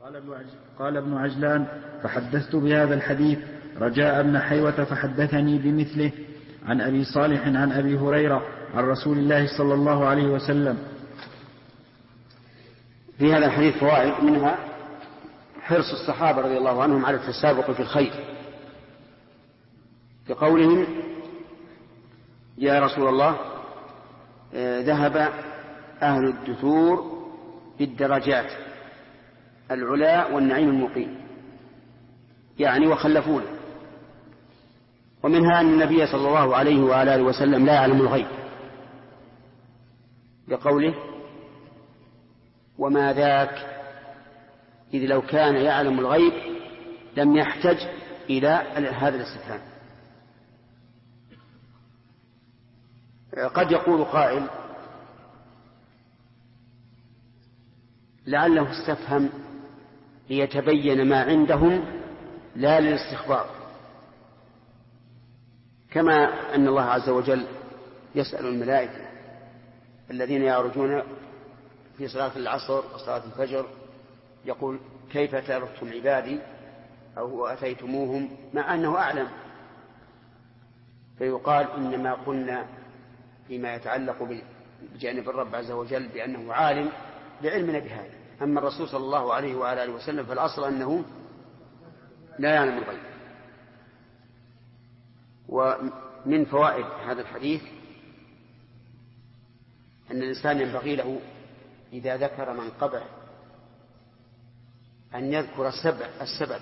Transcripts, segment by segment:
قال ابن عجلان: فحدثت بهذا الحديث رجاء بن حيوة فحدثني بمثله عن أبي صالح عن أبي هريرة عن رسول الله صلى الله عليه وسلم. في هذا الحديث فوائد، منها حرص الصحابة رضي الله عنهم على التسابق في الخير، بقولهم: يا رسول الله، ذهب أهل الدثور بالدرجات العلا والنعيم المقيم، يعني وخلفونا. ومنها أن النبي صلى الله عليه وآله وسلم لا يعلم الغيب، بقوله: وما ذاك، إذ لو كان يعلم الغيب لم يحتج إلى هذا الاستفهام. قد يقول قائل: لعله استفهم ليتبين ما عندهم لا للاستخبار، كما أن الله عز وجل يسأل الملائكة الذين يعرجون في صلاة العصر وصلاة الفجر، يقول: كيف تركتم عبادي أو أتيتموهم، مع أنه أعلم، فيقال: إنما قلنا فيما يتعلق بجانب الرب عز وجل بأنه عالم لعلمنا بهذا. أما الرسول صلى الله عليه وآله وسلم فالأصل أنه لا يعلم الغيب. ومن فوائد هذا الحديث أن الإنسان ينبغي له إذا ذكر منقبه أن يذكر السبب،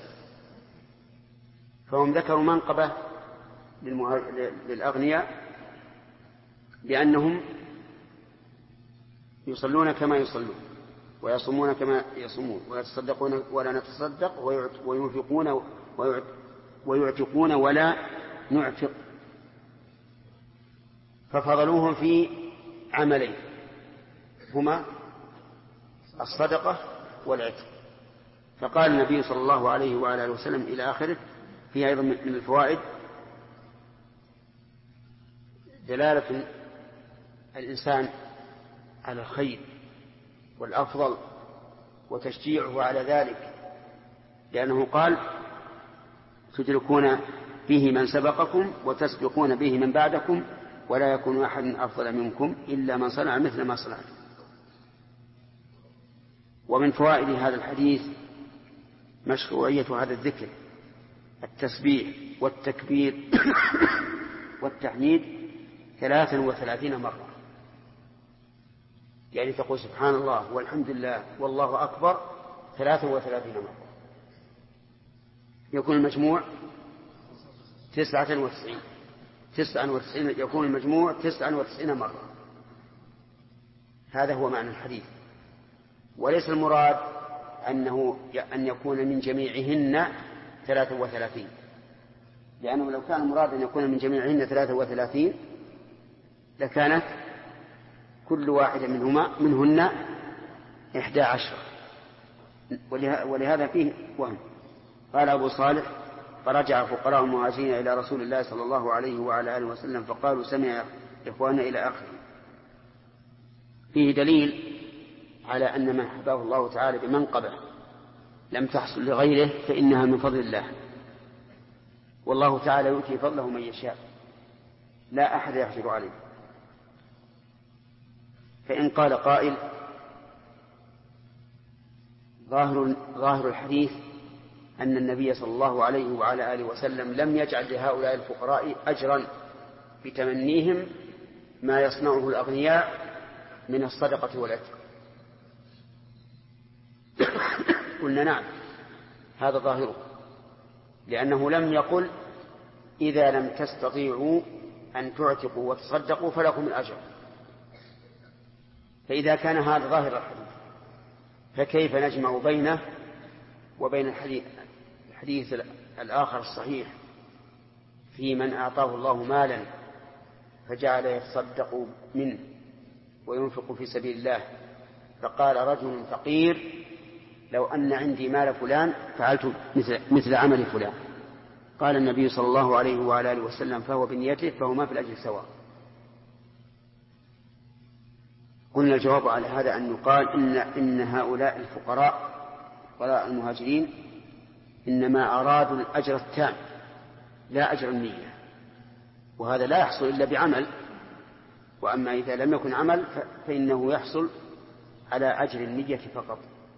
فهم ذكروا منقبة للأغنياء بأنهم يصلون كما يصلون، ويصومون كما يصومون، ويتصدقون ولا نتصدق، وينفقون ويعتقون ولا نعتق، ففضلوهم في عملين هما الصدقة والعتق. فقال النبي صلى الله عليه وعلى آله وسلم إلى آخره: فيها أيضا من الفوائد دلالة الإنسان على الخير والأفضل وتشجيعه على ذلك، لأنه قال: تدركون به من سبقكم وتسبقون به من بعدكم ولا يكون أحد أفضل منكم إلا من صنع مثل ما صنعتم. ومن فوائد هذا الحديث مشروعية هذا الذكر، التسبيح والتكبير والتحميد 33 مرة، يعني تقول سبحان الله والحمد لله والله أكبر 33 مرة، يكون المجموع 99، يكون المجموع 99 مرة. هذا هو معنى الحديث، وليس المراد أن يكون من جميعهن 33، لأنه لو كان المراد أن يكون من جميعهن 33 لكانت كل واحدة منهن 11. ولهذا فيه وهم. قال أبو صالح: فرجع فقراء المهاجرين إلى رسول الله صلى الله عليه وعلى آله وسلم فقالوا: سمع إخواننا إلى آخره. فيه دليل على أن من حباه الله تعالى بمنقبة لم تحصل لغيره فإنها من فضل الله، والله تعالى يؤتي فضله من يشاء، لا أحد يحجر عليه. فإن قال قائل: ظاهر الحديث أن النبي صلى الله عليه وعلى آله وسلم لم يجعل لهؤلاء الفقراء أجرا بتمنيهم ما يصنعه الأغنياء من الصدقة والعتق. قلنا نعم، هذا ظاهره، لأنه لم يقل: إذا لم تستطيعوا أن تعتقوا وتصدقوا فلكم الأجر. فإذا كان هذا ظاهر الحديث فكيف نجمع بينه وبين الحديث الآخر الصحيح في من أعطاه الله مالا فجعل يتصدق منه وينفق في سبيل الله، فقال رجل فقير: لو أن عندي مال فلان فعلت مثل عمل فلان. قال النبي صلى الله عليه وعلى آله وسلم: فهو بنيته، فهما في الأجر سواء. قلنا الجواب على هذا أن يقال إن هؤلاء الفقراء فقراء المهاجرين إنما أرادوا الأجر التام لا أجر النية، وهذا لا يحصل إلا بعمل، وأما إذا لم يكن عمل فإنه يحصل على أجر النية فقط.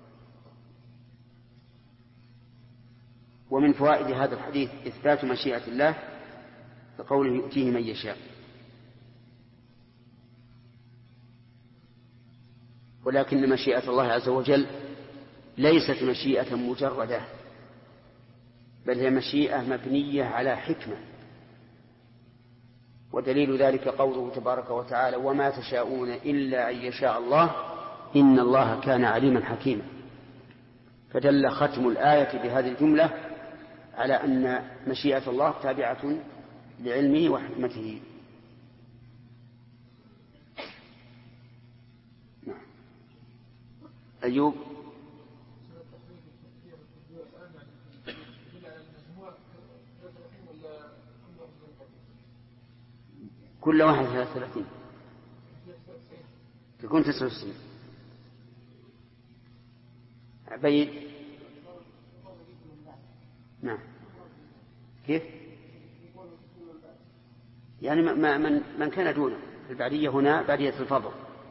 ومن فوائد هذا الحديث إثبات مشيئة الله بقوله يؤتيه من يشاء. ولكن مشيئة الله عز وجل ليست مشيئة مجردة، بل هي مشيئة مبنية على حكمة، ودليل ذلك قوله تبارك وتعالى وما تشاءون إلا أن يشاء الله إن الله كان عليما حكيما. فدل ختم الآية بهذه الجملة على أن مشيئة الله تابعة لعلمه وحكمته. نعم. أيوب كل واحد 33 تكون 99 عبيد. نعم. كيف يعني من كان دونه البعدية هنا بعدية الفضل.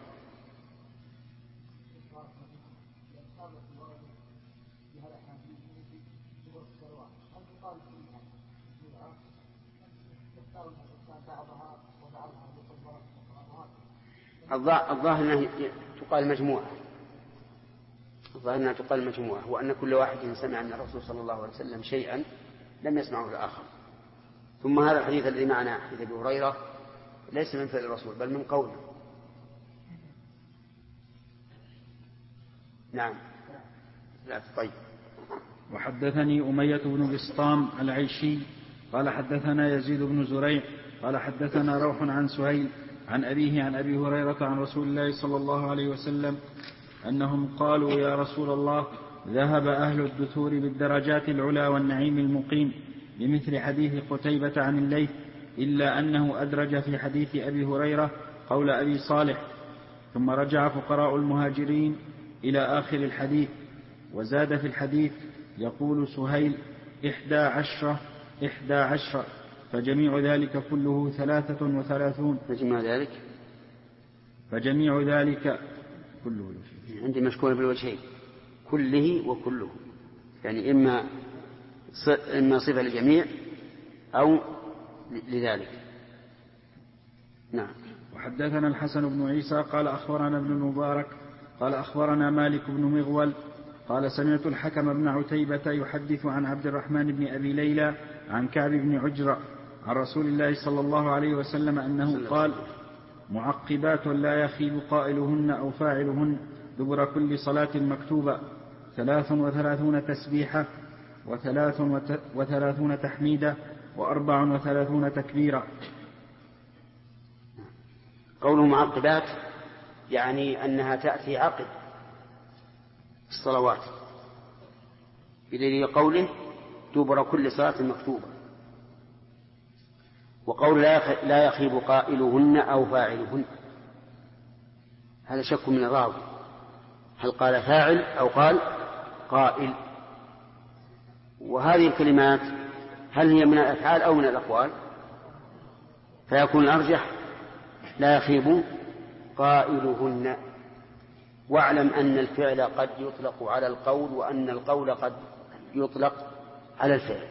الظاهر أنها تقال مجموعة، الظاهر أنها تقال مجموعة، وأن كل واحد سمع من الرسول صلى الله عليه وسلم شيئا لم يسمعه الآخر. ثم هذا الحديث الذي معنا حديث أبي هريرة ليس من فعل الرسول بل من قوله. نعم. لا طيب. وحدثني أمية بن بسطام العيشي قال حدثنا يزيد بن زريع قال حدثنا روح عن سهيل عن أبيه عن أبي هريرة عن رسول الله صلى الله عليه وسلم أنهم قالوا يا رسول الله ذهب أهل الدثور بالدرجات العلى والنعيم المقيم بمثل حديث قتيبة عن الليث إلا أنه أدرج في حديث أبي هريرة قول أبي صالح ثم رجع فقراء المهاجرين إلى آخر الحديث. وزاد في الحديث يقول سهيل 11 فجميع ذلك كله 33. فجميع ذلك كله عندي مشكور بالوجهين كله وكله، يعني إما صفة للجميع أو لذلك. نعم. وحدثنا الحسن بن عيسى قال أخبرنا ابن المبارك قال أخبرنا مالك بن مغول قال سمعت الحكم بن عتيبة يحدث عن عبد الرحمن بن أبي ليلى عن كعب بن عجرة عن رسول الله صلى الله عليه وسلم أنه قال معقبات لا يخيب قائلهن أو فاعلهن دبر كل صلاة مكتوبة 33 تسبيحة 33 تحميدة 34 تكبيرة. قوله معقبات يعني أنها تأتي عقب الصلوات بدليل قوله دبر كل صلاة مكتوبة. وقول لا يخيب قائلهن أو فاعلهن هذا شك من الراوي، هل قال فاعل أو قال قائل؟ وهذه الكلمات هل هي من الأفعال أو من الأقوال؟ فيكون الأرجح لا يخيب قائلهن. واعلم أن الفعل قد يطلق على القول وأن القول قد يطلق على الفعل.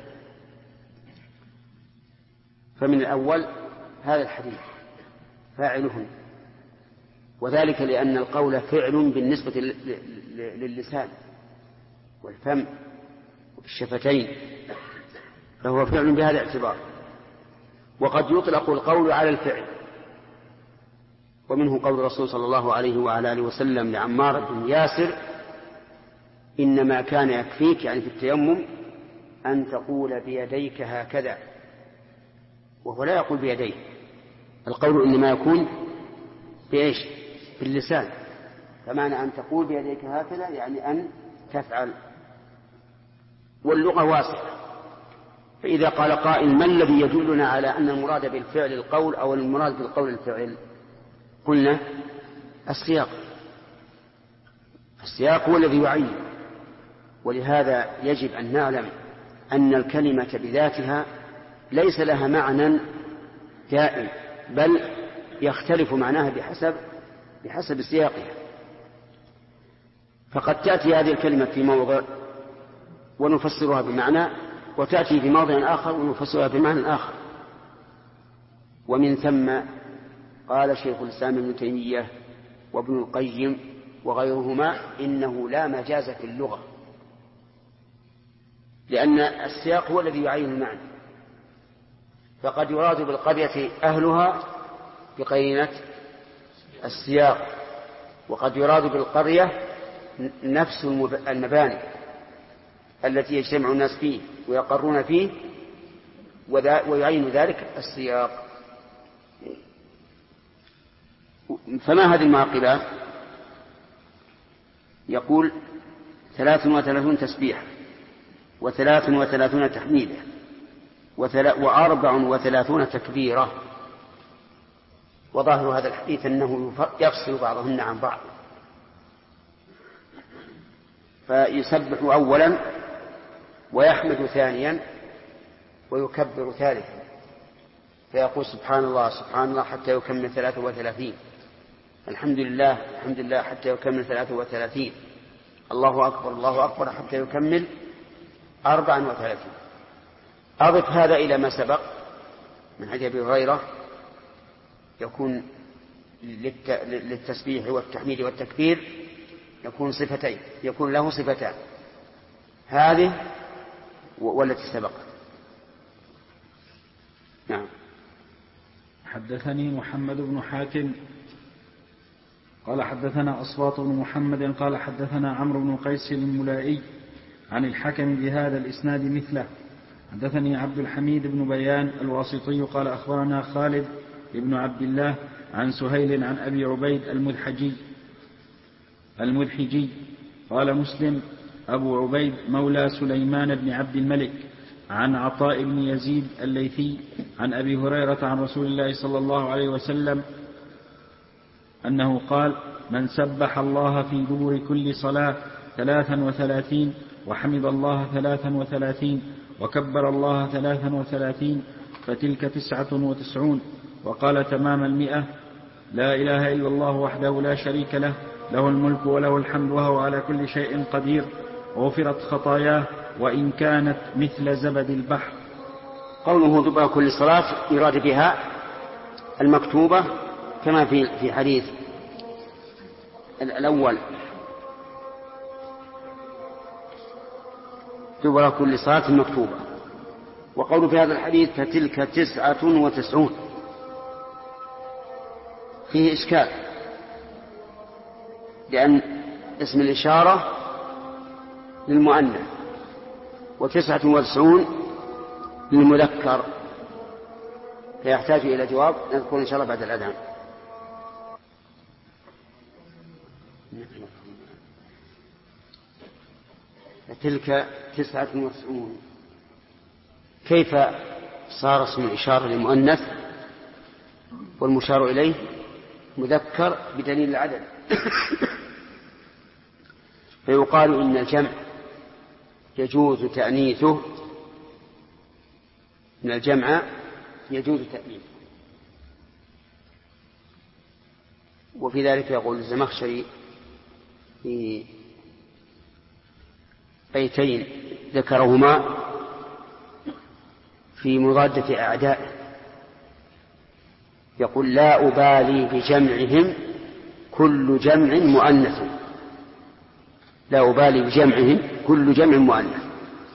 فمن الأول هذا الحديث فاعلهن، وذلك لأن القول فعل بالنسبة للسان والفم والشفتين، فهو فعل بهذا الاعتبار. وقد يطلق القول على الفعل، ومنه قول الرسول صلى الله عليه وعلى آله وسلم لعمار بن ياسر إنما كان يكفيك يعني في التيمم أن تقول بيديك هكذا، وهو لا يقول بيديه. القول إنما يكون بإيش؟ باللسان. فمعنى أن تقول بيديك هكذا يعني أن تفعل. واللغة واسعة، فإذا قال قائل ما الذي يدلنا على أن المراد بالفعل القول أو المراد بالقول الفعل؟ قلنا السياق هو الذي يعين، ولهذا يجب أن نعلم أن الكلمة بذاتها ليس لها معنى دائم، بل يختلف معناها بحسب سياقها. فقد تأتي هذه الكلمة في موضع ونفسرها بمعنى، وتأتي في موضع آخر ونفسرها بمعنى آخر. ومن ثم قال شيخ الإسلام ابن تيمية وابن القيم وغيرهما إنه لا مجاز في اللغة، لأن السياق هو الذي يعين المعنى. فقد يراد بالقرية أهلها بقرينة السياق، وقد يراد بالقرية نفس المباني التي يجتمع الناس فيه ويقرون فيه، ويعين ذلك السياق. فما هذه المعقبات؟ يقول 33 تسبيح، 33 تحميدة، 34 تكبيرة. وظاهر هذا الحديث أنه يفصل بعضهن عن بعض، فيسبح أولا ويحمد ثانيا ويكبر ثالثا، فيقول سبحان الله سبحان الله حتى يكمل 33، الحمد لله الحمد لله حتى يكمل 33، الله أكبر الله أكبر حتى يكمل 34. أضف هذا إلى ما سبق من حديث أبي هريرة، يكون للتسبيح والتحميد والتكبير يكون صفتين، يكون له صفتان، هذه والتي سبقت. نعم. حدثني محمد بن حاتم قال حدثنا أصوات بن محمد قال حدثنا عمرو بن قيس الملائي عن الحكم بهذا الإسناد مثله. حدثني عبد الحميد بن بيان الواسطي قال أخبرنا خالد بن عبد الله عن سهيل عن أبي عبيد المدحجي قال مسلم أبو عبيد مولى سليمان بن عبد الملك عن عطاء بن يزيد الليثي عن أبي هريرة عن رسول الله صلى الله عليه وسلم أنه قال: من سبح الله في دبر كل صلاة 33 وحمد الله 33 وكبر الله 33 فتلك 99. وقال تمام 100: لا إله إلا الله وحده لا شريك له، له الملك وله الحمد وهو على كل شيء قدير، غفرت خطاياه وإن كانت مثل زبد البحر. قوله دبر كل صلاة يراد بها المكتوبة كما في حديث الأول دبر كل صلاة مكتوبة. وقوله في هذا الحديث فتلك 99 فيه إشكال، لأن اسم الإشارة للمؤنث و99 للمذكر، فيحتاج إلى جواب نذكر إن شاء الله بعد الأذان. فتلك 99 كيف صار اسم الإشارة للمؤنث والمشار إليه مذكر بدليل العدد؟ فيقال إن الجمع يجوز تأنيثه، إن الجمع يجوز تأنيثه. وفي ذلك يقول الزمخشري في بيتين ذكرهما في مضادة أعدائه، يقول: لا أبالي بجمعهم كل جمع مؤنث، لا أبالي بجمعهم كل جمع مؤنث.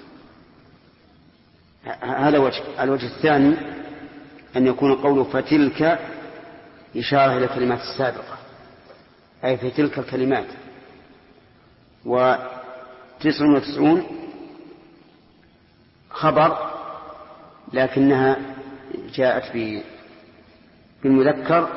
هذا وجه. الوجه الثاني أن يكون قوله فتلك إشارة إلى الكلمات السابقة، أي في تلك الكلمات. 99 خبر لكنها جاءت بالمذكر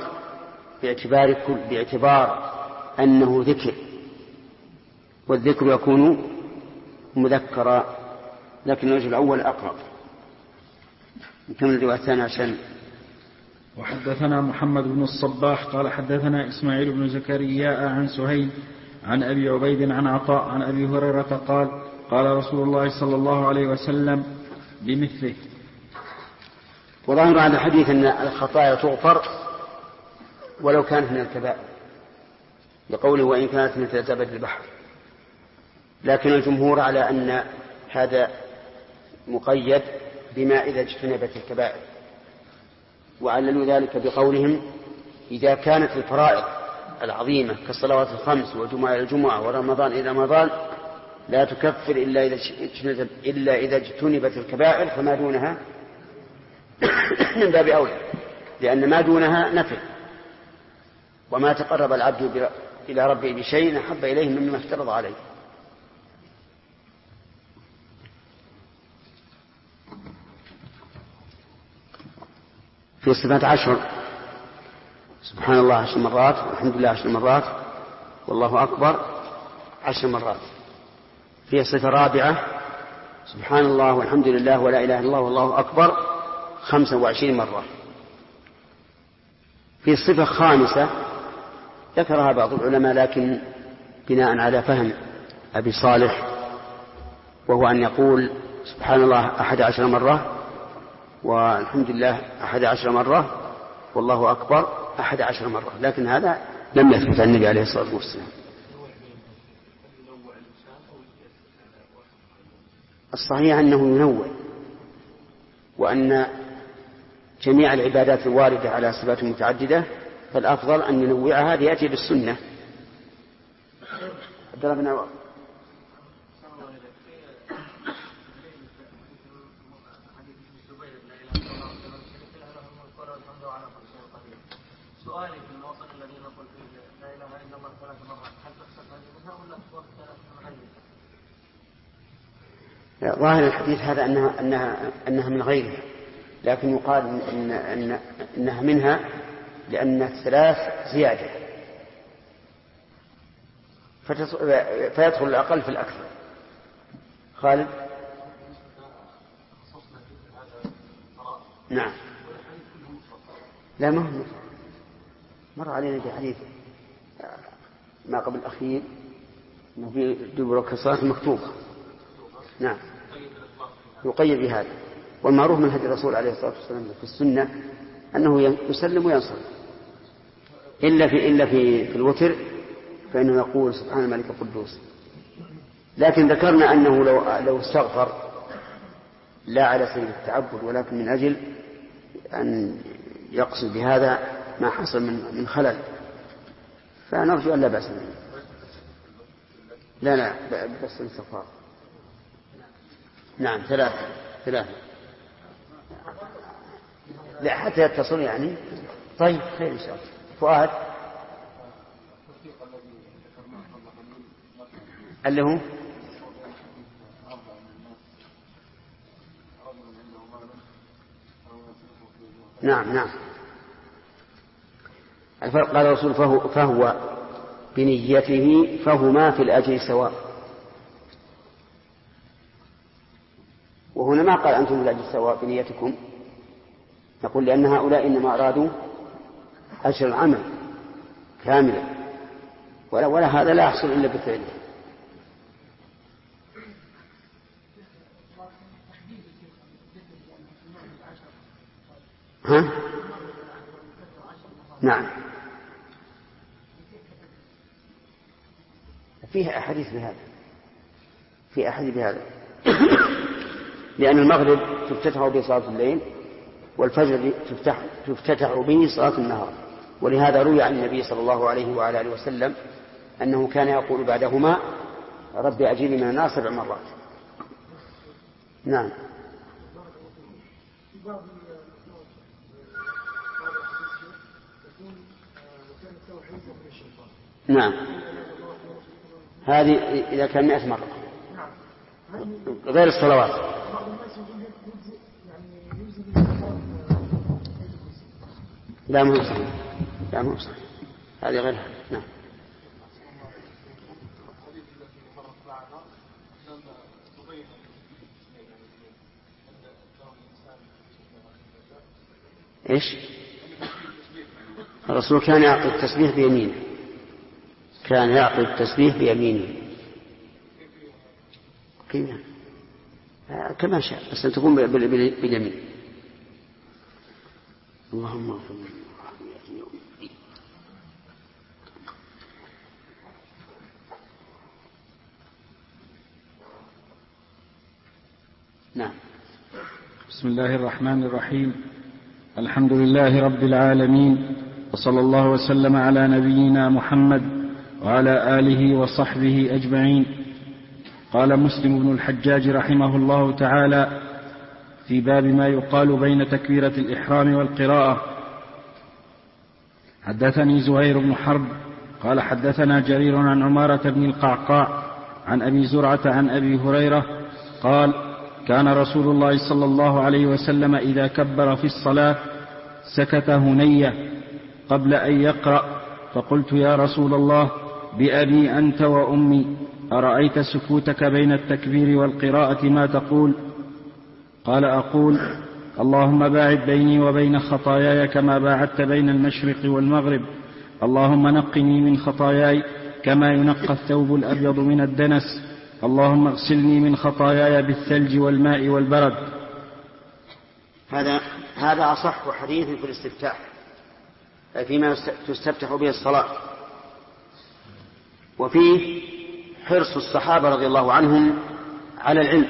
باعتبار أنه ذكر، والذكر يكون مذكرا، لكن الوجه الأول أقرب. نكمل الرواية الثانية عشان. وحدثنا محمد بن الصباح قال حدثنا إسماعيل بن زكريا عن سهيل عن أبي عبيد عن عطاء عن أبي هريرة قال: قال رسول الله صلى الله عليه وسلم بمثله. وظاهر هذا الحديث أن الخطايا تغفر ولو كانت من الكبائر، لقوله وإن كانت مثل زبد البحر، لكن الجمهور على أن هذا مقيد بما إذا اجتنبت الكبائر، وعللوا ذلك بقولهم إذا كانت الفرائض العظيمة كالصلوات الخمس والجمعة إلى الجمعة ورمضان إلى رمضان لا تكفر إلا إذا اجتنبت الكبائر، فما دونها من باب أولى، لأن ما دونها نفل، وما تقرب العبد إلى ربه بشيء أحب إليه مما افترض عليه. في صفات 10 سبحان الله 10 مرات، والحمد لله 10 مرات، والله أكبر 10 مرات. في صفة رابعة سبحان الله والحمد لله ولا إله إلا الله والله أكبر 25 مرة. في صفة خامسة ذكرها بعض العلماء لكن بناء على فهم أبي صالح، وهو أن يقول سبحان الله 11 مرة، والحمد لله 11 مرة، والله أكبر 11 مرة، لكن هذا لم يثبت عن النبي عليه الصلاة والسلام. الصحيح أنه ينوع، وأن جميع العبادات الواردة على صفات متعددة فالأفضل أن ينوعها ليأتي بالسنة. ضربنا سؤالي في الموطن الذي نقول فيه لا إله إلا الله 3 مرات، هل تحسب هذه منها ولا تحسب 3 من غيرها؟ ظاهر الحديث هذا أنها من غيرها، لكن يقال إنها منها لأن 3 زيادة، فيدخل الأقل في الأكثر. خالد. نعم. لا مهم، مر علينا في حديث ما قبل الأخير أنه في دبر كالصلاة مكتوبة. نعم يقيد بهذا، والمعروف من هدي الرسول عليه الصلاة والسلام في السنة أنه يسلم وينصرف، إلا في الوتر فإنه يقول سبحان الملك القدوس. لكن ذكرنا أنه لو استغفر لا على سبيل التعبد ولكن من أجل أن يقصد بهذا ما حصل من خلل، فنرجو أن لا بأس منه. لا بس الاستغفار. نعم 3 لا حتى يتصل يعني. طيب خير إن شاء الله. فؤاد اللي هو نعم قال الرسول فهو بنيته فهما في الأجر سواء. وهنا ما قال أنتم في الأجر سواء بنيتكم، نقول لأن هؤلاء إنما أرادوا أجر العمل كاملا، ولا هذا لا يحصل إلا بفعله. ها؟ نعم فيها أحاديث بهذا لأن المغرب تفتتح به صلاة الليل، والفجر تفتتح به صلاة النهار، ولهذا روي عن النبي صلى الله عليه وعلى آله وسلم أنه كان يقول بعدهما رب أجيرني من النار 7 مرات. نعم نعم هذه إذا كان 100 مرة غير الصلوات. لا مو صحيح هذه غيرها. نعم إيش؟ الرسول كان يعقد التسبيح بيمينه، كيف كما شاء، بس أن تكون باليمين. اللهم اغفر لي. نعم. بسم الله الرحمن الرحيم. الحمد لله رب العالمين، وصلى الله وسلم على نبينا محمد وعلى آله وصحبه أجمعين. قال مسلم بن الحجاج رحمه الله تعالى في باب ما يقال بين تكبيرة الإحرام والقراءة: حدثني زهير بن حرب قال حدثنا جرير عن عمارة بن القعقاع عن أبي زرعة عن أبي هريرة قال: كان رسول الله صلى الله عليه وسلم إذا كبر في الصلاة سكت هنية قبل أن يقرأ، فقلت: يا رسول الله، بأبي أنت وأمي، أرأيت سكوتك بين التكبير والقراءة ما تقول؟ قال: أقول: اللهم باعد بيني وبين خطاياي كما باعدت بين المشرق والمغرب، اللهم نقني من خطاياي كما ينقى الثوب الأبيض من الدنس، اللهم اغسلني من خطاياي بالثلج والماء والبرد. هذا أصح حديث في الاستفتاح، فيما تستفتح به الصلاة، وفيه حرص الصحابة رضي الله عنهم على العلم،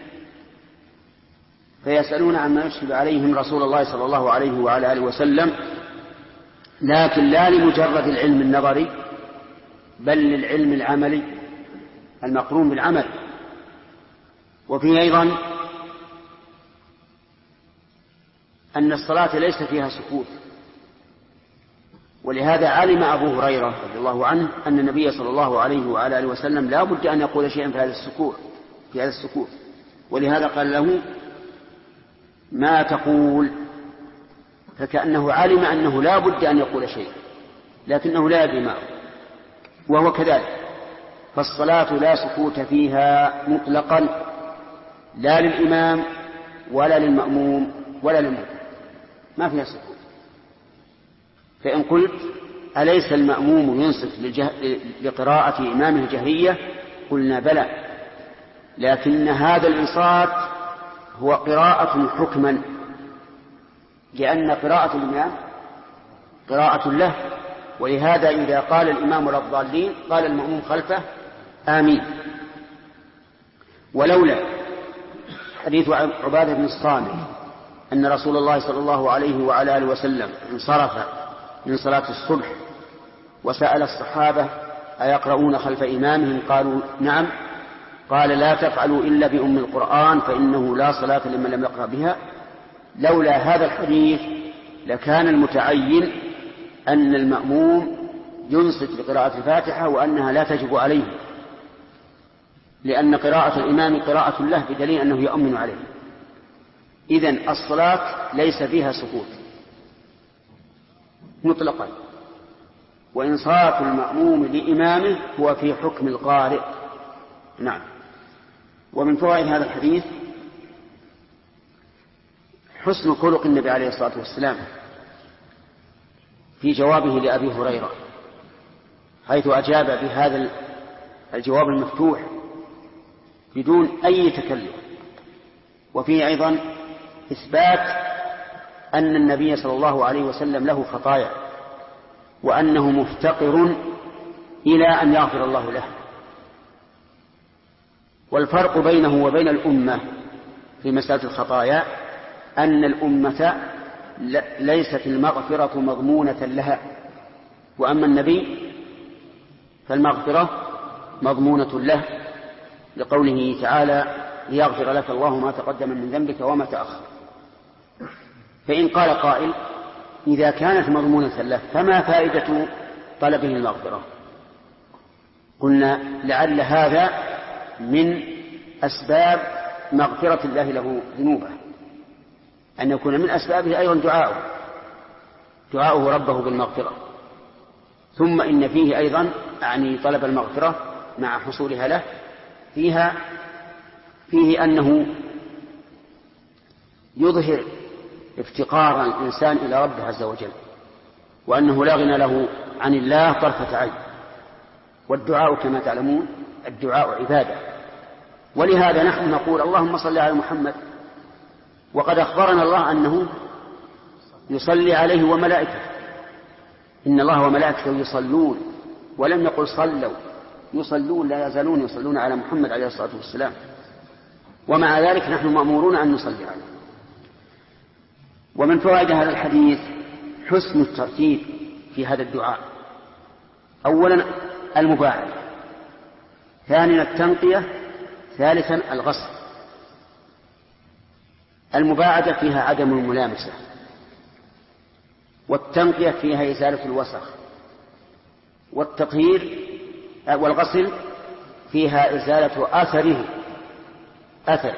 فيسألون عما يشكل عليهم رسول الله صلى الله عليه وعلى آله وسلم، لكن لا لمجرد العلم النظري، بل للعلم العملي المقرون بالعمل. وفيه أيضا أن الصلاة ليس فيها سكوت، ولهذا علم أبو هريرة رضي الله عنه أن النبي صلى الله عليه وعلى آله وسلم لا بد أن يقول شيئا في هذا السكوت، ولهذا قال له: ما تقول؟ فكأنه علم أنه لا بد أن يقول شيئا، لكنه لا يدري ما، وهو كذلك. فالصلاة لا سكوت فيها مطلقا، لا للإمام ولا للمأموم ولا للمؤمن، ما فيها سكوت. فإن قلت: أليس المأموم ينصت لقراءة إمامه الجهرية؟ قلنا: بلى، لكن هذا الإنصات هو قراءة حكما، لأن قراءة الإمام قراءة له، ولهذا إذا قال الإمام ولا الضالين قال المأموم خلفه: آمين. ولولا حديث عبادة بن الصامت أن رسول الله صلى الله عليه وعلى آله وسلم انصرف من صلاة الصبح وسأل الصحابة: أيقرؤون خلف إمامهم؟ قالوا: نعم. قال: لا تفعلوا إلا بأم القرآن فإنه لا صلاة لمن لم يقرأ بها. لولا هذا الحديث لكان المتعين أن المأموم ينصت لقراءة الفاتحة وأنها لا تجب عليه، لأن قراءة الإمام قراءة له بدليل أنه يؤمن عليه. إذن الصلاة ليس فيها سكوت مطلقا، وإنصات المأموم لإمامه هو في حكم القارئ. نعم. ومن فوائد هذا الحديث حسن خلق النبي عليه الصلاة والسلام في جوابه لأبي هريرة، حيث أجاب بهذا الجواب المفتوح بدون أي تكلف. وفيه أيضا إثبات أن النبي صلى الله عليه وسلم له خطايا، وأنه مفتقر إلى أن يغفر الله له. والفرق بينه وبين الأمة في مسألة الخطايا أن الأمة ليست المغفرة مضمونة لها، وأما النبي فالمغفرة مضمونة له، لقوله تعالى: ليغفر لك الله ما تقدم من ذنبك وما تأخر. فإن قال قائل: إذا كانت مضمونة له فما فائدة طلبه المغفرة؟ قلنا: لعل هذا من أسباب مغفرة الله له ذنوبه، أن يكون من أسبابه أيضا دعاؤه ربه بالمغفرة. ثم إن فيه أيضا طلب المغفرة مع حصولها له فيه أنه يظهر افتقار الإنسان إلى ربه عز وجل، وأنه لا غنى له عن الله طرفة عين. والدعاء كما تعلمون الدعاء عبادة، ولهذا نحن نقول اللهم صل على محمد، وقد أخبرنا الله أنه يصلي عليه وملائكته، إن الله وملائكته يصلون، ولم يقل صلوا، يصلون، لا يزالون يصلون على محمد عليه الصلاة والسلام، ومع ذلك نحن مأمورون أن نصلي عليه. ومن فوائد هذا الحديث حسن الترتيب في هذا الدعاء. أولا المباعد، ثانيا التنقية، ثالثا الغسل. المباعدة فيها عدم الملامسة، والتنقية فيها إزالة الوسخ، والتطهير والغسل فيها إزالة أثره.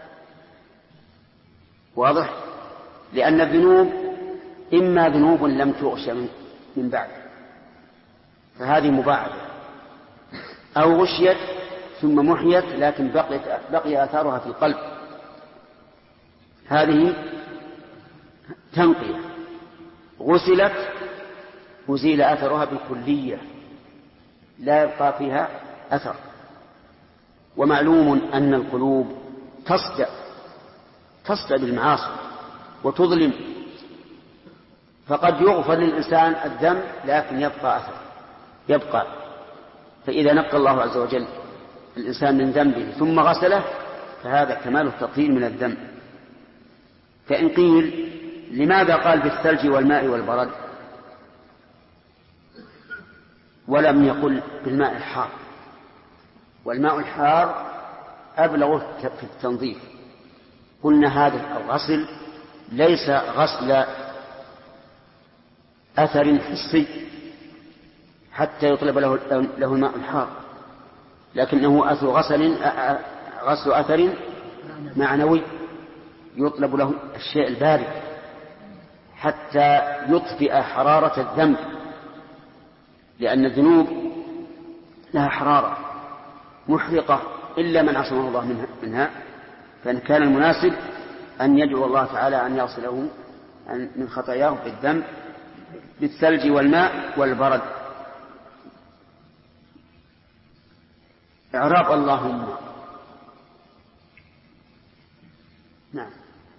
واضح؟ لأن الذنوب إما ذنوب لم تغش من بعد، فهذه مباعدة، أو غشيت ثم محيت لكن بقي آثارها في القلب، هذه تنقية. غسلت وزيل أثرها بالكلية، لا يبقى فيها أثر. ومعلوم أن القلوب تصدأ بالمعاصي وتظلم، فقد يغفر للإنسان الذنب لكن يبقى أثر، يبقى. فإذا نقى الله عز وجل الإنسان من ذنبه ثم غسله فهذا كمال التطهير من الذنب. فإن قيل لماذا قال بالثلج والماء والبرد ولم يقل بالماء الحار؟ والماء الحار أبلغ في التنظيف. قلنا هذا الغسل ليس غسل أثر حسي حتى يطلب له الماء الحار، لكنه غسل أثر معنوي، يطلب له الشيء البارد حتى يطفئ حرارة الذنب، لأن الذنوب لها حرارة محرقة إلا من عصمه الله منها. فإن كان المناسب أن يدعو الله تعالى أن يغسله من خطاياه بالذنب بالثلج والماء والبرد. إعراب اللهم. نعم،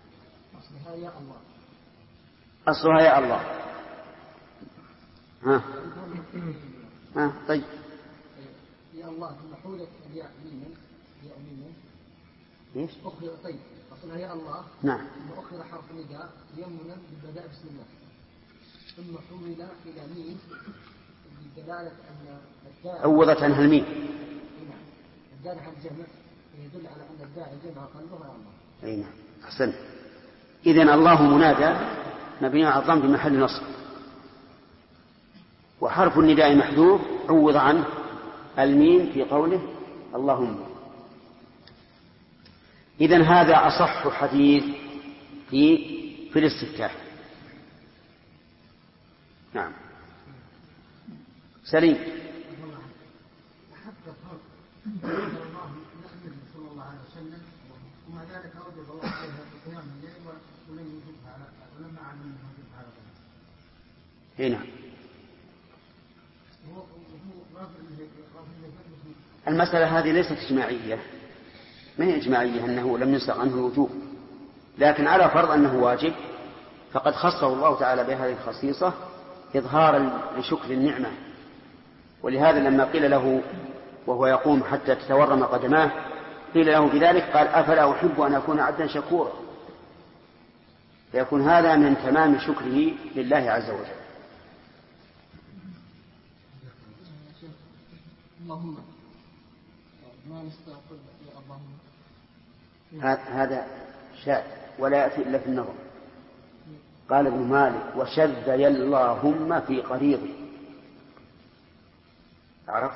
أصلها يا الله. طيب يا الله ثم حولت الياء يمين ايش؟ طيب أصلها يا الله. نعم. ثم أخر حرف النداء يمنا بالبداء بسم الله، ثم حول إلى مين بدلالة أن الداعي عوضت عنها الميم. الداعي عن الجمع يدل على أن الداعي جمع قلبه على الله. أي نعم، أحسن. إذن الله منادى مبني على الضم بمحل نصب، وحرف النداء محذوف عوض عنه الميم في قوله اللهم. إذن هذا أصح حديث في الاستفتاح. نعم. سليم. صلى الله عليه وسلم ومع ذلك رد الله عليها بقيام الليل ولم يجبها ولم أعلم أنه يجبها على ذلك. نعم. المسألة هذه ليست إجماعية، ما هي إجماعية أنه لم يسبق عنه الوجوب، لكن على فرض أنه واجب فقد خصه الله تعالى بهذه الخصيصة إظهارا لشكر النعمة. ولهذا لما قيل له وهو يقوم حتى تتورم قدماه قيل له بذلك قال أفلا أحب أن أكون عبدا شكورا، فيكون هذا من تمام شكره لله عز وجل. اللهم ما نستغفر يا اللهم. هذا شاذ ولا يأتي إلا في النظر. قال ابن مالك وشذ اللهم في قريض. عرفت؟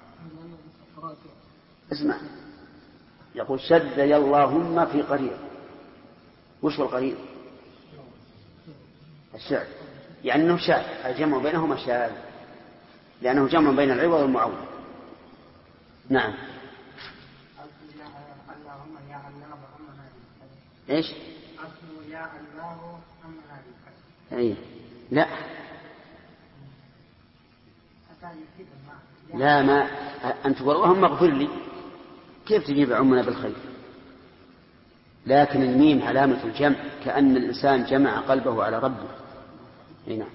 اسمع، يقول شذ اللهم في قريض. وش هو القريض؟ الشعر، يعني أنه شاذ، الجمع بينهما شاذ لأنه جمع بين العوض والمعوض. نعم. ايش؟ اي لا لا، ما أن تقول اللهم اغفر لي كيف تجيب عمنا بالخير؟ لكن الميم علامة الجمع، كأن الإنسان جمع قلبه على ربه. نعم.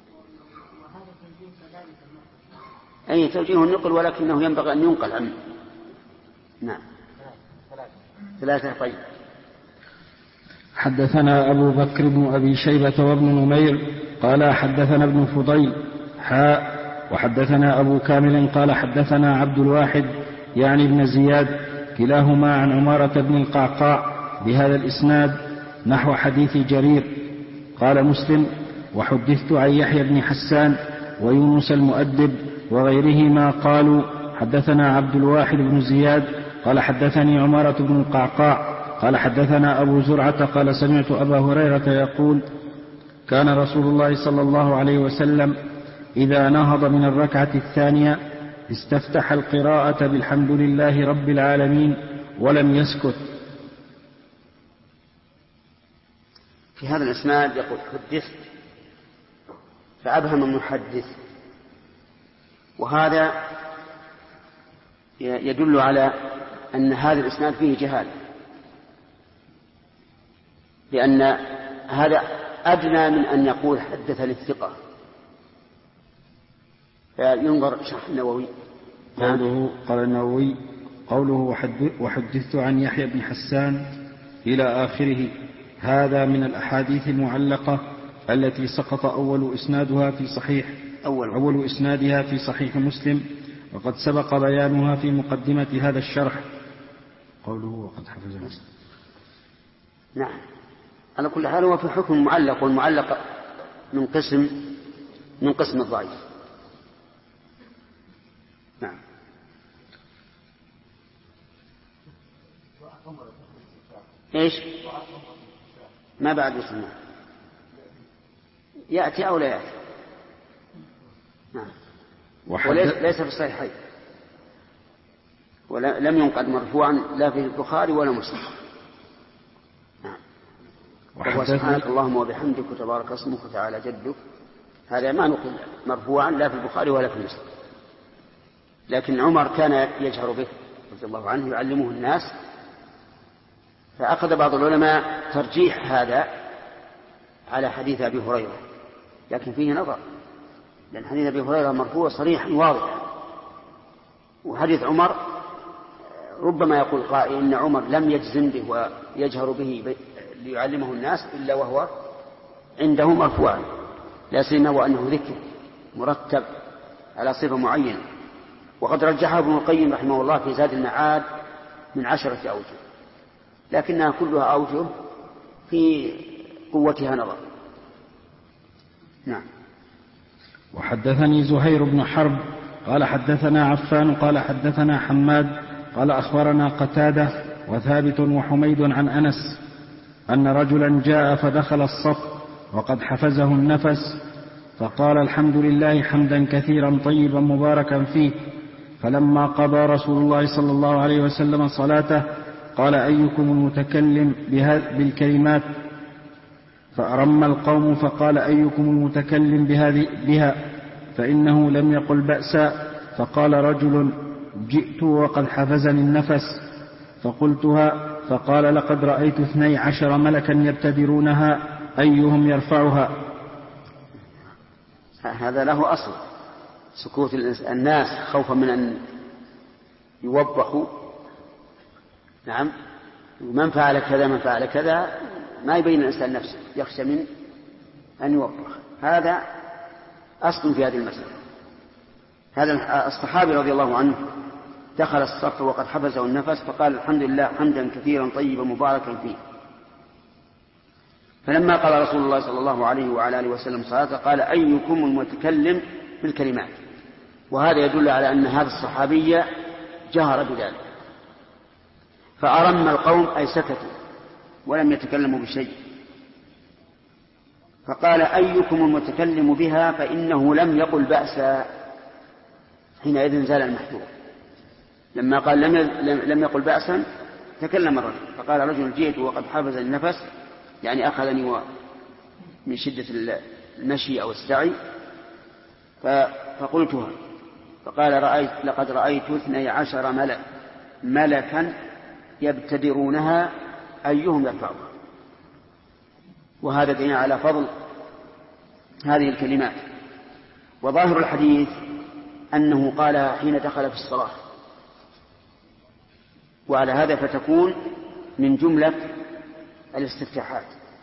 أي توجيه النقل، ولكنه ينبغي أن ينقل عنه. نعم. 3. طيب. حدثنا أبو بكر بن أبي شيبة وابن نمير قال حدثنا ابن فضيل وحدثنا أبو كامل قال حدثنا عبد الواحد يعني ابن زياد كلاهما عن عمارة بن القعقاع بهذا الإسناد نحو حديث جرير. قال مسلم: وحدثت عن يحيى بن حسان ويونس المؤدب وغيرهما قالوا حدثنا عبد الواحد بن زياد قال حدثني عمارة بن القعقاع قال حدثنا أبو زرعة قال سمعت أبا هريرة يقول: كان رسول الله صلى الله عليه وسلم إذا نهض من الركعة الثانية استفتح القراءة بالحمد لله رب العالمين ولم يسكت. في هذا الإسناد يقول حدث، فأبهم المحدث، وهذا يدل على أن هذا الإسناد فيه جهالة، لأن هذا أدنى من أن يقول حدث للثقة. فينظر شرح النووي. قال النووي: قوله وحدثت عن يحيى بن حسان إلى آخره، هذا من الأحاديث المعلقة التي سقط أول إسنادها في صحيح مسلم، وقد سبق بيانها في مقدمة هذا الشرح. قوله وقد حفظ مسلم. نعم. على كل حال هو في حكم المعلق، والمعلق من قسم الضعيف. نعم. ايش؟ ما بعد اسمه يأتي أو لا يأتي. نعم. وليس في الصحيحين، ولم ينقل مرفوعا لا في البخاري ولا مسلم. نعم. وهو سبحانك اللهم وبحمدك وتبارك اسمك وتعالى جدك، هذا ما نقل مرفوعا لا في البخاري ولا في مسلم. لكن عمر كان يجهر به رضي الله عنه، يعلمه الناس، فأخذ بعض العلماء ترجيح هذا على حديث أبي هريرة، لكن فيه نظر، لأن حديث أبي هريرة مرفوع صريح واضح، وحديث عمر ربما يقول قائل إن عمر لم يجزم به ويجهر به ليعلمه الناس إلا وهو عنده مرفوعا، لا سيما وأنه ذكر مرتب على صفة معينة. وقد رجحه ابن القيم رحمه الله في زاد المعاد من 10 أوجه، لكنها كلها أوجه في قوتها نظر. نعم. وحدثني زهير بن حرب قال حدثنا عفان قال حدثنا حماد قال أخبرنا قتادة وثابت وحميد عن أنس أن رجلا جاء فدخل الصف وقد حفزه النفس، فقال: الحمد لله حمدا كثيرا طيبا مباركا فيه. فلما قضى رسول الله صلى الله عليه وسلم صلاته قال: أيكم المتكلم بالكلمات؟ فأرم القوم فقال: أيكم المتكلم بها؟ فإنه لم يقل بأسا. فقال رجل: جئت وقد حفزني النفس فقلتها، فقال: لقد رأيت 12 ملكا يبتدرونها أيهم يرفعها. هذا له أصل، سكوت الناس خوفا من أن يوبخوا. نعم. من فعل كذا من فعل كذا، ما يبين الإنسان نفسه، يخشى من أن يوبخ. هذا أصل في هذه المسألة. هذا الصحابي رضي الله عنه دخل الصف وقد حفزه النفس فقال: الحمد لله حمدا كثيرا طيبا مباركا فيه. فلما قال رسول الله صلى الله عليه وعلى آله وسلم صلاته قال: أيكم المتكلم بالكلمات؟ وهذا يدل على أن هذا الصحابي جهر بذلك. فأرم القوم أي سكتوا ولم يتكلموا بشيء. فقال: أيكم المتكلم بها؟ فإنه لم يقل بأسا. حينئذ زال المحذور. لما قال لم يقل بأسا تكلم الرجل، فقال رجل: جئت وقد حفز النفس، يعني أخذني من شدة المشي أو السعي، فقلتها. فقال: لقد رأيت 12 ملك ملكا يبتدرونها أيهم يرفعها. وهذا دليل على فضل هذه الكلمات. وظاهر الحديث أنه قال حين دخل في الصلاة، وعلى هذا فتكون من جملة الاستفتاحات.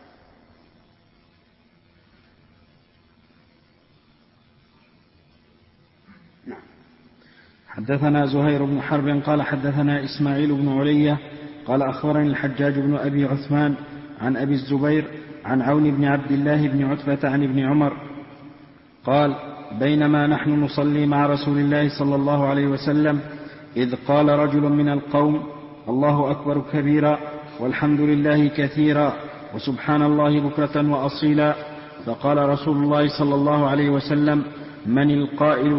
نعم. حدثنا زهير بن حرب قال حدثنا إسماعيل بن علية قال أخبرني الحجاج بن أبي عثمان عن أبي الزبير عن عون بن عبد الله بن عتبة عن ابن عمر قال بينما نحن نصلي مع رسول الله صلى الله عليه وسلم إذ قال رجل من القوم الله أكبر كبيرا والحمد لله كثيرا وسبحان الله بكرة وأصيلا. فقال رسول الله صلى الله عليه وسلم من القائل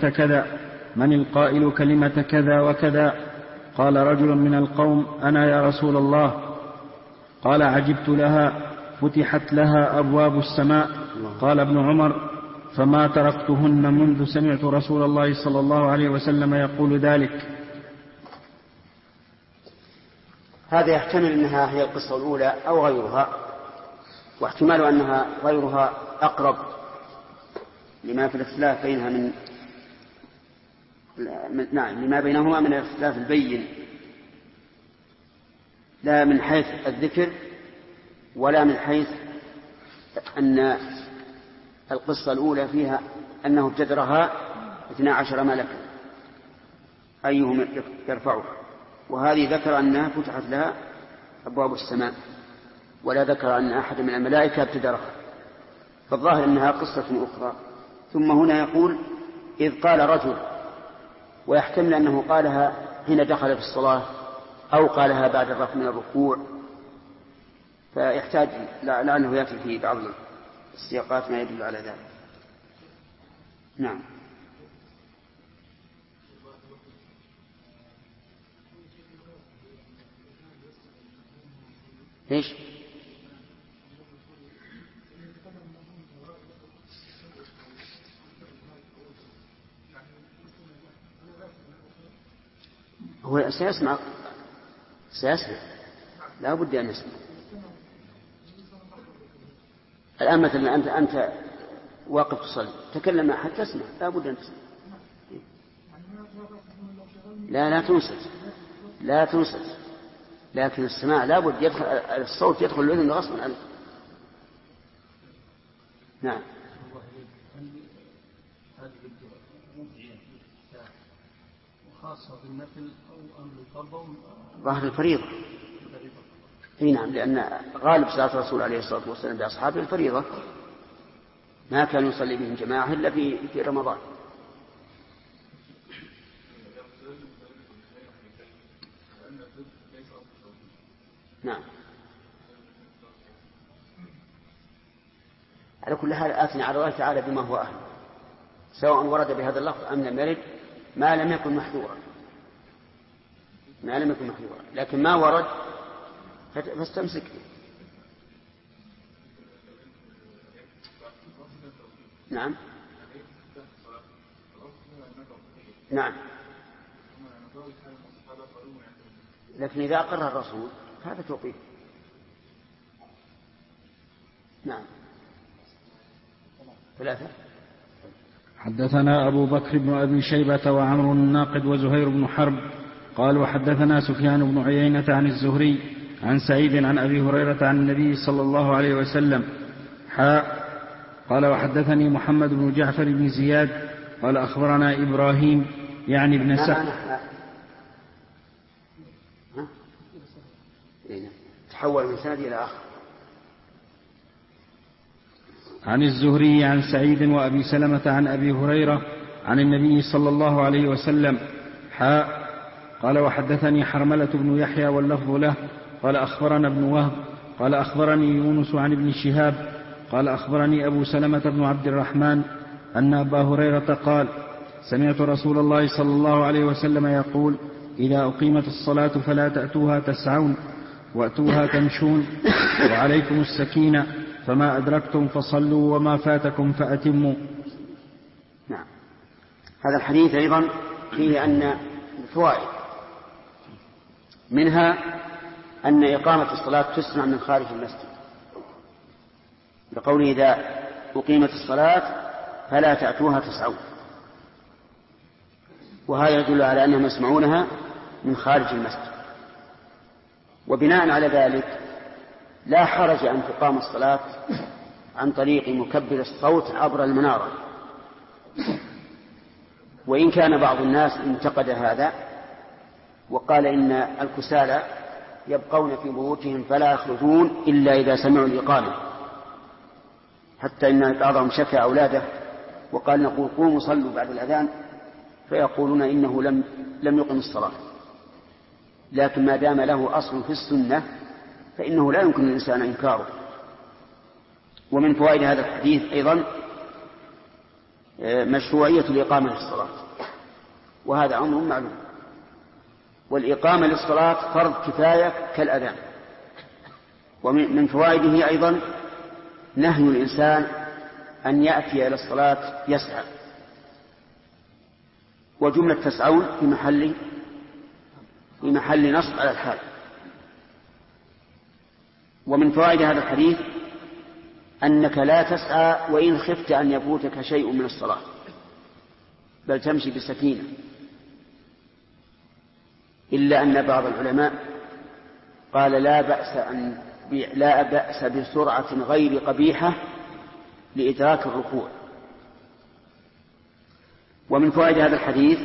كلمة كذا وكذا؟ قال رجل من القوم أنا يا رسول الله. قال عجبت لها فتحت لها أبواب السماء. قال ابن عمر فما تركتهن منذ سمعت رسول الله صلى الله عليه وسلم يقول ذلك. هذا يحتمل أنها هي القصة الأولى أو غيرها، واحتمال أنها غيرها أقرب لما في الاختلاف بينها لما بينهما من الاختلاف البين، لا من حيث الذكر ولا من حيث أن القصة الأولى فيها أنه ابتدرها 12 ملكا أيهم يرفعها، وهذه ذكر أنها فتحت لها أبواب السماء، ولا ذكر أن أحد من الملائكة ابتدرها، فالظاهر أنها قصة أخرى. ثم هنا يقول إذ قال رجل، ويحتمل أنه قالها حين دخل في الصلاة أو قالها بعد الرفع من الركوع، فيحتاج لأنه يأتي في بعض السياقات ما يدل على ذلك. نعم. إيش؟ هو سيسمع لا بد أن يسمع. الآن مثلا أنت واقف تصلي تكلم مع أحد تسمع، لا بد أن تسمع. لا تنصت، لكن السماع لا بد يدخل الصوت، يدخل الأذن غصبا عنه. نعم. خاصة بالنفل أو أمر الفرض ظهر الفريضة. اي نعم، لأن غالب صلاة الرسول عليه الصلاة والسلام بأصحابه الفريضة، ما كان يصلي بهم جماعة إلا في رمضان. نعم. على كل حال آتنا على الله تعالى بما هو أهل، سواء ورد بهذا اللفظ أم لم يرد، ما لم يكن محذورا، لكن ما ورد فاستمسك به. نعم. لكن إذا أقرها الرسول هذا توقيف. نعم. 3. حدثنا أبو بكر بن أبي شيبة وعمر الناقد وزهير بن حرب قال وحدثنا سفيان بن عيينة عن الزهري عن سعيد عن أبي هريرة عن النبي صلى الله عليه وسلم قال وحدثني محمد بن جعفر بن زياد قال أخبرنا إبراهيم يعني ابن سعد. تحول من سند إلى آخر. عن الزهري عن سعيد وأبي سلمة عن أبي هريرة عن النبي صلى الله عليه وسلم قال وحدثني حرملة بن يحيى واللفظ له قال أخبرنا ابن وهب قال أخبرني يونس عن ابن شهاب قال أخبرني أبو سلمة بن عبد الرحمن أن أبا هريرة قال سمعت رسول الله صلى الله عليه وسلم يقول إذا أقيمت الصلاة فلا تأتوها تسعون وأتوها تمشون وعليكم السكينة فما أدركتم فصلوا وما فاتكم فأتموا. نعم. هذا الحديث أيضا فيه أن الفوائد منها أن إقامة الصلاة تسمع من خارج المسجد، بقوله إذا أقيمت الصلاة فلا تأتوها تسعون، وهذا يدل على أنهم يسمعونها من خارج المسجد. وبناء على ذلك لا حرج أن تقام الصلاة عن طريق مكبر الصوت عبر المنارة، وإن كان بعض الناس انتقد هذا وقال إن الكسالى يبقون في بيوتهم فلا يخرجون إلا إذا سمعوا الإقامة، حتى إن بعضهم شكى أولاده وقال نقول قوموا صلوا بعد الأذان، فيقولون إنه لم يقم الصلاة. لكن ما دام له أصل في السنة فإنه لا يمكن للإنسان إنكاره. ومن فوائد هذا الحديث أيضا مشروعية الإقامة للصلاة، وهذا أمر معلوم، والإقامة للصلاة فرض كفاية كالأذان. ومن فوائده أيضا نهي الإنسان أن يأتي إلى الصلاة يسعى، وجملة تسعون في محل نصب على الحال. ومن فوائد هذا الحديث أنك لا تسعى وإن خفت أن يفوتك شيء من الصلاة، بل تمشي بسكينة، إلا أن بعض العلماء قال لا بأس بسرعة غير قبيحة لإدراك الركوع. ومن فوائد هذا الحديث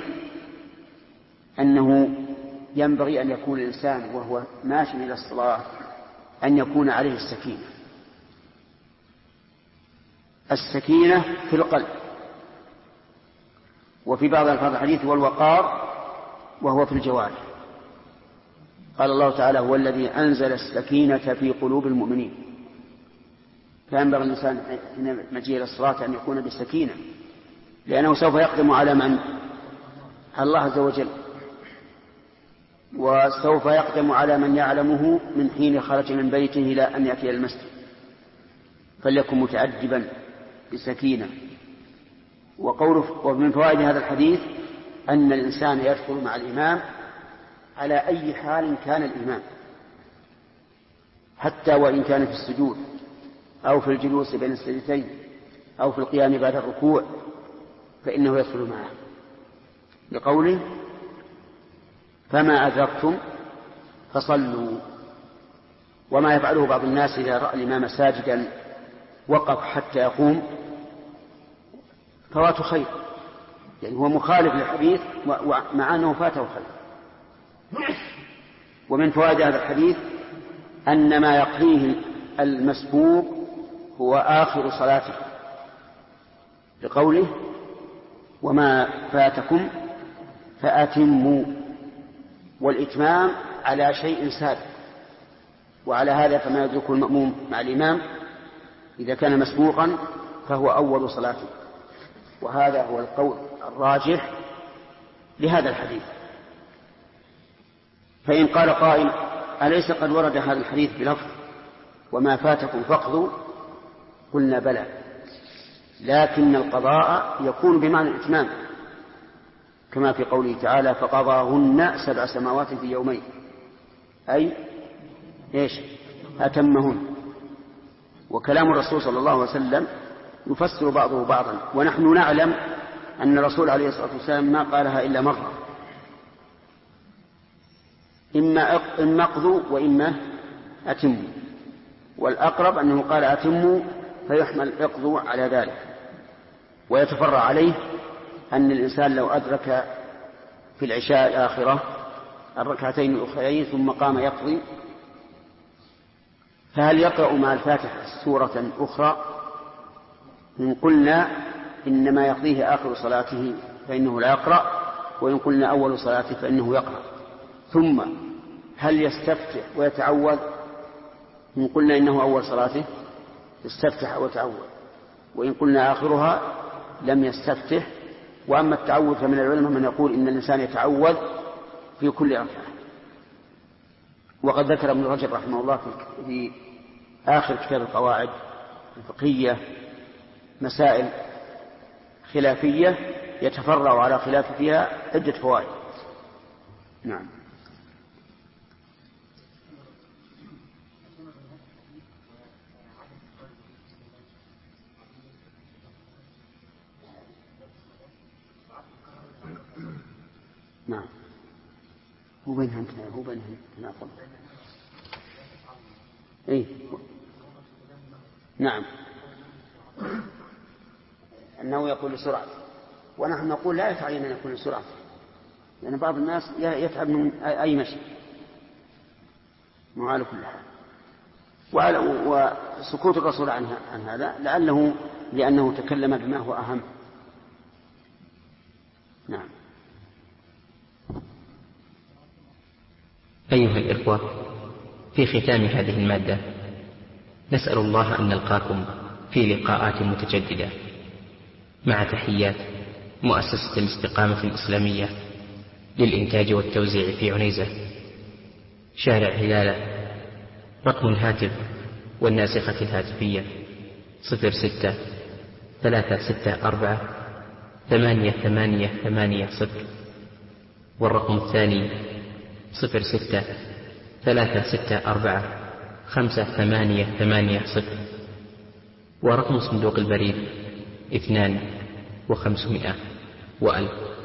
أنه ينبغي أن يكون الإنسان وهو ماشي إلى الصلاة أن يكون عليه السكينة في القلب. وفي بعض ألفاظ الحديث والوقار وهو في الجوارح. قال الله تعالى هو الذي أنزل السكينة في قلوب المؤمنين، فينبغي الإنسان حين مجيء إلى الصلاة أن يكون بالسكينة، لأنه سوف يقدم على من؟ على الله عز وجل، وسوف يقدم على من يعلمه من حين خرج من بيته إلى أن يأتي إلى المسجد، فليكن متأدبا بسكينة. ومن فوائد هذا الحديث أن الإنسان يدخل مع الإمام على أي حال كان الإمام، حتى وإن كان في السجود أو في الجلوس بين السجدتين أو في القيام بعد الركوع فإنه يدخل معه، لقوله فما أدركتم فصلوا. وما يفعله بعض الناس إذا رأى الإمام ساجدا وقف حتى يقوم فوات خير، يعني هو مخالف للحديث مع أنه فاته خير. ومن فوائد هذا الحديث أن ما يقضيه المسبوق هو آخر صلاته، لقوله وما فاتكم فأتموا، والإتمام على شيء سابق. وعلى هذا فما يدرك المأموم مع الإمام إذا كان مسبوقا فهو أول صلاته، وهذا هو القول الراجح لهذا الحديث. فإن قال قائل أليس قد ورد هذا الحديث بلفظ وما فاتكم فاقضوا؟ قلنا بلى، لكن القضاء يكون بمعنى الإتمام، كما في قوله تعالى فقضاهن 7 سماوات في يومين، أي إيش؟ أتمهن. وكلام الرسول صلى الله عليه وسلم يفسر بعضه بعضا، ونحن نعلم أن الرسول عليه الصلاة والسلام ما قالها إلا مرة، إما اقضوا وإما أتموا، والأقرب أنه قال أتموا فيحمل اقضوا على ذلك. ويتفرع عليه أن الإنسان لو أدرك في العشاء الآخرة الركعتين الأخرين ثم قام يقضي، فهل يقرأ مع الفاتحة سورة أخرى؟ إن قلنا إنما يقضيه آخر صلاته فإنه لا يقرأ، وإن قلنا أول صلاته فإنه يقرأ. ثم هل يستفتح ويتعوذ؟ إن قلنا إنه أول صلاته يستفتح ويتعوذ، وإن قلنا آخرها لم يستفتح. وأما التعوذ فمن العلماء من يقول إن الإنسان يتعوذ في كل ركعة. وقد ذكر ابن رجب رحمه الله في آخر كتاب القواعد الفقهية مسائل خلافية يتفرع على خلاف فيها عدة فوائد. نعم. نعم. هو بينها تناقض. إيه؟ نعم. أنه يقول سرعة، ونحن نقول لا يتعين أن يكون سرعة، لأن بعض الناس يتعب من أي مشي، وعلى كل حال. وسكوت الرسول عن هذا لعله لأنه تكلم بما هو أهم. نعم. أيها الإخوة، في ختام هذه المادة نسأل الله أن نلقاكم في لقاءات متجددة، مع تحيات مؤسسة الاستقامة الإسلامية للإنتاج والتوزيع في عنيزة، شارع هلالة. رقم الهاتف والناسخة الهاتفية 06-364-8880، والرقم الثاني 06-364-5880، ورقم صندوق البريد 2500 و1000.